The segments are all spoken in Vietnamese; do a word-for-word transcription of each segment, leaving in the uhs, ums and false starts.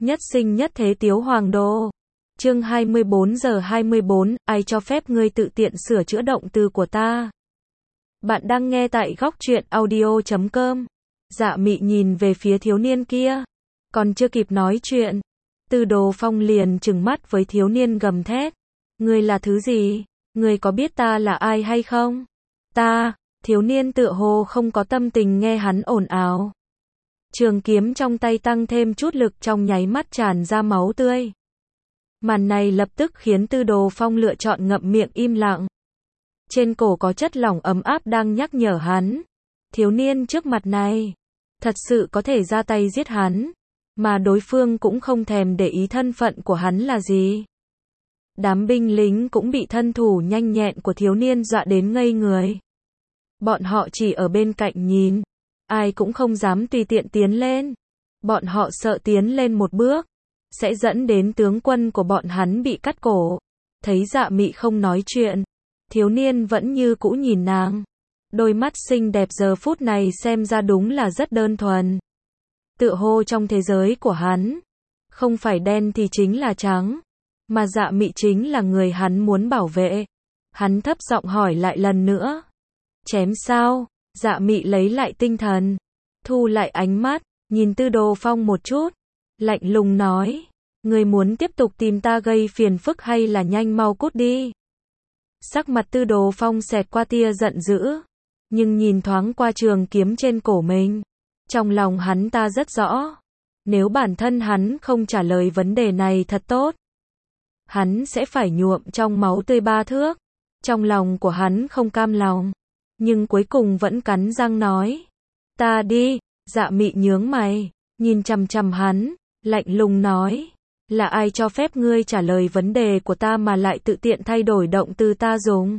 Nhất sinh nhất thế Tiếu Hoàng Đô. Chương hai mươi bốn giờ hai mươi bốn, ai cho phép ngươi tự tiện sửa chữa động từ của ta? Bạn đang nghe tại góc truyện audio chấm com. Dạ Mị nhìn về phía thiếu niên kia. Còn chưa kịp nói chuyện, Tư Đồ Phong liền trừng mắt với thiếu niên gầm thét. Ngươi là thứ gì? Ngươi có biết ta là ai hay không? Ta, thiếu niên tựa hồ không có tâm tình nghe hắn ồn ào. Trường kiếm trong tay tăng thêm chút lực, trong nháy mắt tràn ra máu tươi. Màn này lập tức khiến Tư Đồ Phong lựa chọn ngậm miệng im lặng. Trên cổ có chất lỏng ấm áp đang nhắc nhở hắn. Thiếu niên trước mặt này, thật sự có thể ra tay giết hắn, mà đối phương cũng không thèm để ý thân phận của hắn là gì. Đám binh lính cũng bị thân thủ nhanh nhẹn của thiếu niên dọa đến ngây người. Bọn họ chỉ ở bên cạnh nhìn, ai cũng không dám tùy tiện tiến lên. Bọn họ sợ tiến lên một bước, sẽ dẫn đến tướng quân của bọn hắn bị cắt cổ. Thấy Dạ Mị không nói chuyện, thiếu niên vẫn như cũ nhìn nàng. Đôi mắt xinh đẹp giờ phút này xem ra đúng là rất đơn thuần. Tựa hồ trong thế giới của hắn, không phải đen thì chính là trắng, mà Dạ Mị chính là người hắn muốn bảo vệ. Hắn thấp giọng hỏi lại lần nữa. Chém sao? Dạ Mị lấy lại tinh thần, thu lại ánh mắt, nhìn Tư Đồ Phong một chút, lạnh lùng nói. Ngươi muốn tiếp tục tìm ta gây phiền phức hay là nhanh mau cút đi? Sắc mặt Tư Đồ Phong xẹt qua tia giận dữ, nhưng nhìn thoáng qua trường kiếm trên cổ mình, trong lòng hắn ta rất rõ, nếu bản thân hắn không trả lời vấn đề này thật tốt, hắn sẽ phải nhuộm trong máu tươi ba thước. Trong lòng của hắn không cam lòng, nhưng cuối cùng vẫn cắn răng nói. Ta đi. Dạ Mị nhướng mày, nhìn chằm chằm hắn, lạnh lùng nói. Là ai cho phép ngươi trả lời vấn đề của ta mà lại tự tiện thay đổi động từ ta dùng?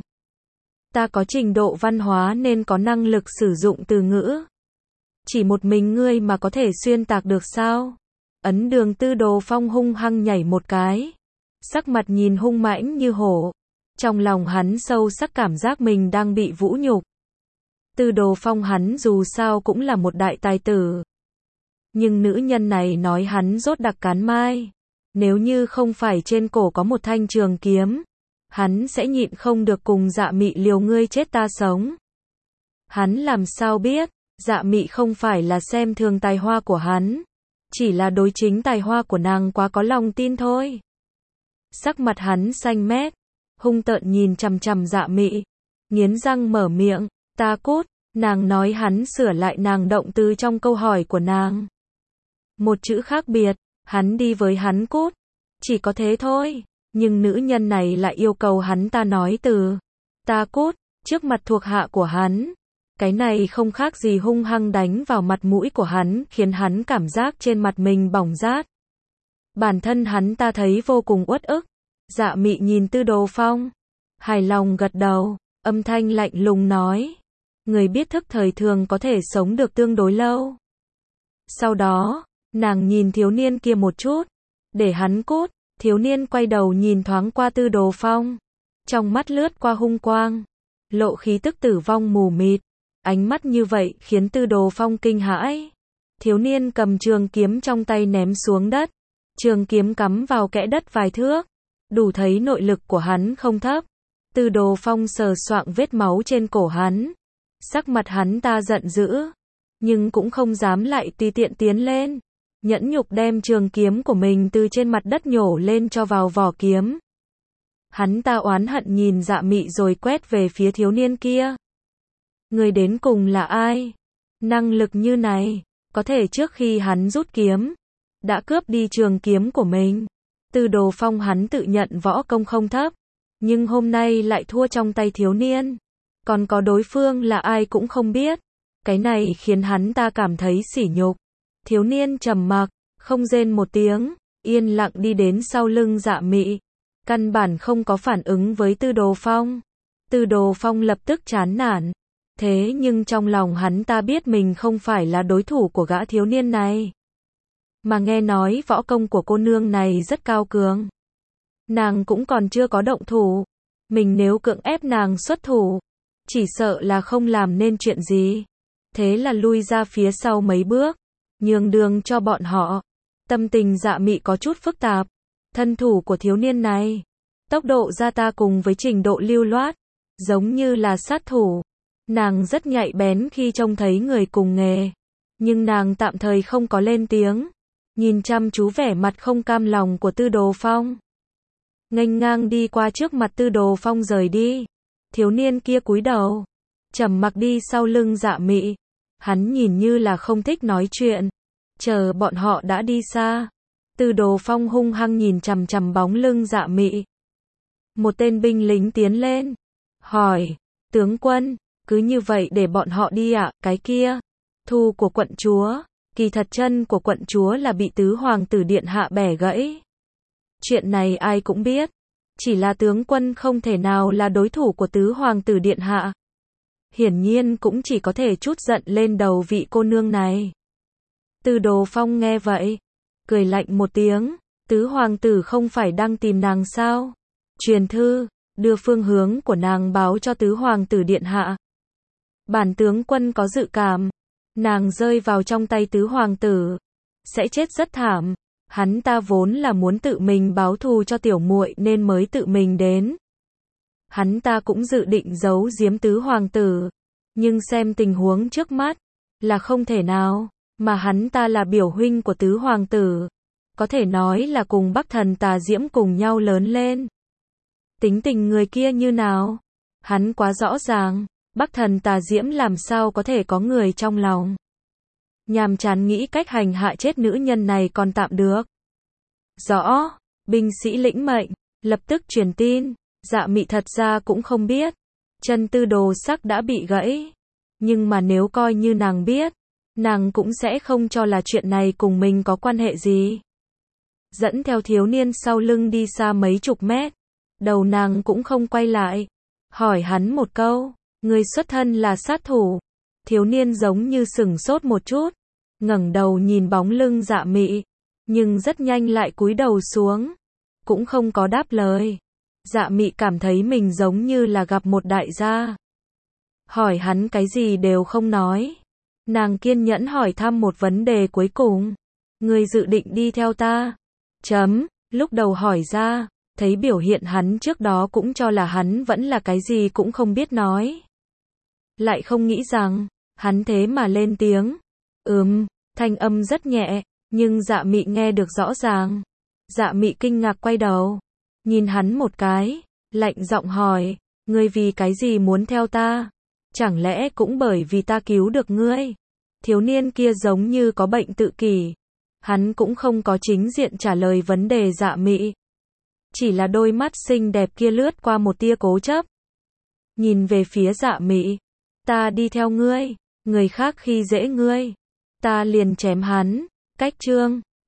Ta có trình độ văn hóa nên có năng lực sử dụng từ ngữ. Chỉ một mình ngươi mà có thể xuyên tạc được sao? Ấn Đường Tư Đồ Phong hung hăng nhảy một cái, sắc mặt nhìn hung mãnh như hổ. Trong lòng hắn sâu sắc cảm giác mình đang bị vũ nhục. Tư Đồ Phong hắn dù sao cũng là một đại tài tử, nhưng nữ nhân này nói hắn rốt đặc cán mai. Nếu như không phải trên cổ có một thanh trường kiếm, hắn sẽ nhịn không được cùng Dạ Mị liều ngươi chết ta sống. Hắn làm sao biết, Dạ Mị không phải là xem thường tài hoa của hắn, chỉ là đối chính tài hoa của nàng quá có lòng tin thôi. Sắc mặt hắn xanh mét, hung tợn nhìn chằm chằm Dạ Mị, nghiến răng mở miệng. Ta cút. Nàng nói hắn sửa lại nàng động từ trong câu hỏi của nàng. Một chữ khác biệt, hắn đi với hắn cút. Chỉ có thế thôi, nhưng nữ nhân này lại yêu cầu hắn ta nói từ ta cút trước mặt thuộc hạ của hắn. Cái này không khác gì hung hăng đánh vào mặt mũi của hắn, khiến hắn cảm giác trên mặt mình bỏng rát. Bản thân hắn ta thấy vô cùng uất ức. Dạ Mị nhìn Tư Đồ Phong, hài lòng gật đầu, âm thanh lạnh lùng nói. Người biết thức thời thường có thể sống được tương đối lâu. Sau đó, nàng nhìn thiếu niên kia một chút, để hắn cút. Thiếu niên quay đầu nhìn thoáng qua Tư Đồ Phong, trong mắt lướt qua hung quang, lộ khí tức tử vong mù mịt. Ánh mắt như vậy khiến Tư Đồ Phong kinh hãi. Thiếu niên cầm trường kiếm trong tay ném xuống đất, trường kiếm cắm vào kẽ đất vài thước, đủ thấy nội lực của hắn không thấp. Tư Đồ Phong sờ soạng vết máu trên cổ hắn, sắc mặt hắn ta giận dữ, nhưng cũng không dám lại tùy tiện tiến lên. Nhẫn nhục đem trường kiếm của mình từ trên mặt đất nhổ lên cho vào vỏ kiếm. Hắn ta oán hận nhìn Dạ Mị rồi quét về phía thiếu niên kia. Người đến cùng là ai? Năng lực như này, có thể trước khi hắn rút kiếm, đã cướp đi trường kiếm của mình. Tư Đồ Phong hắn tự nhận võ công không thấp, nhưng hôm nay lại thua trong tay thiếu niên. Còn có đối phương là ai cũng không biết. Cái này khiến hắn ta cảm thấy sỉ nhục. Thiếu niên trầm mặc, không rên một tiếng, yên lặng đi đến sau lưng Dạ Mị, căn bản không có phản ứng với Tư Đồ Phong. Tư Đồ Phong lập tức chán nản, thế nhưng trong lòng hắn ta biết mình không phải là đối thủ của gã thiếu niên này. Mà nghe nói võ công của cô nương này rất cao cường, nàng cũng còn chưa có động thủ, mình nếu cưỡng ép nàng xuất thủ, chỉ sợ là không làm nên chuyện gì. Thế là lui ra phía sau mấy bước, nhường đường cho bọn họ. Tâm tình Dạ Mị có chút phức tạp. Thân thủ của thiếu niên này, tốc độ ra ta cùng với trình độ lưu loát, giống như là sát thủ. Nàng rất nhạy bén khi trông thấy người cùng nghề. Nhưng nàng tạm thời không có lên tiếng. Nhìn chăm chú vẻ mặt không cam lòng của Tư Đồ Phong. Nghênh ngang đi qua trước mặt Tư Đồ Phong rời đi. Thiếu niên kia cúi đầu, trầm mặc đi sau lưng Dạ Mị. Hắn nhìn như là không thích nói chuyện. Chờ bọn họ đã đi xa, Tư Đồ Phong hung hăng nhìn chằm chằm bóng lưng Dạ Mị. Một tên binh lính tiến lên, hỏi, tướng quân, cứ như vậy để bọn họ đi ạ? À? Cái kia, thu của quận chúa, kỳ thật chân của quận chúa là bị tứ hoàng tử điện hạ bẻ gãy. Chuyện này ai cũng biết, chỉ là tướng quân không thể nào là đối thủ của tứ hoàng tử điện hạ. Hiển nhiên cũng chỉ có thể trút giận lên đầu vị cô nương này. Tư Đồ Phong nghe vậy, cười lạnh một tiếng, tứ hoàng tử không phải đang tìm nàng sao? Truyền thư, đưa phương hướng của nàng báo cho tứ hoàng tử điện hạ. Bản tướng quân có dự cảm, nàng rơi vào trong tay tứ hoàng tử, sẽ chết rất thảm. Hắn ta vốn là muốn tự mình báo thù cho tiểu muội nên mới tự mình đến. Hắn ta cũng dự định giấu giếm tứ hoàng tử, nhưng xem tình huống trước mắt, là không thể nào, mà hắn ta là biểu huynh của tứ hoàng tử. Có thể nói là cùng Bắc Thần Tà Diễm cùng nhau lớn lên. Tính tình người kia như nào? Hắn quá rõ ràng, Bắc Thần Tà Diễm làm sao có thể có người trong lòng. Nhàm chán nghĩ cách hành hạ chết nữ nhân này còn tạm được. Rõ, binh sĩ lĩnh mệnh, lập tức truyền tin. Dạ Mị thật ra cũng không biết, chân Tư Đồ Sắc đã bị gãy. Nhưng mà nếu coi như nàng biết, nàng cũng sẽ không cho là chuyện này cùng mình có quan hệ gì. Dẫn theo thiếu niên sau lưng đi xa mấy chục mét, đầu nàng cũng không quay lại. Hỏi hắn một câu, người xuất thân là sát thủ. Thiếu niên giống như sửng sốt một chút, ngẩng đầu nhìn bóng lưng Dạ Mị, nhưng rất nhanh lại cúi đầu xuống, cũng không có đáp lời. Dạ Mị cảm thấy mình giống như là gặp một đại gia. Hỏi hắn cái gì đều không nói. Nàng kiên nhẫn hỏi thăm một vấn đề cuối cùng. Người dự định đi theo ta? Chấm, lúc đầu hỏi ra, thấy biểu hiện hắn trước đó cũng cho là hắn vẫn là cái gì cũng không biết nói. Lại không nghĩ rằng, hắn thế mà lên tiếng. Ừm, thanh âm rất nhẹ, nhưng Dạ Mị nghe được rõ ràng. Dạ Mị kinh ngạc quay đầu, nhìn hắn một cái, lạnh giọng hỏi, ngươi vì cái gì muốn theo ta? Chẳng lẽ cũng bởi vì ta cứu được ngươi? Thiếu niên kia giống như có bệnh tự kỷ. Hắn cũng không có chính diện trả lời vấn đề Dạ Mị. Chỉ là đôi mắt xinh đẹp kia lướt qua một tia cố chấp. Nhìn về phía Dạ Mị. Ta đi theo ngươi, người khác khi dễ ngươi, ta liền chém hắn. Cách chương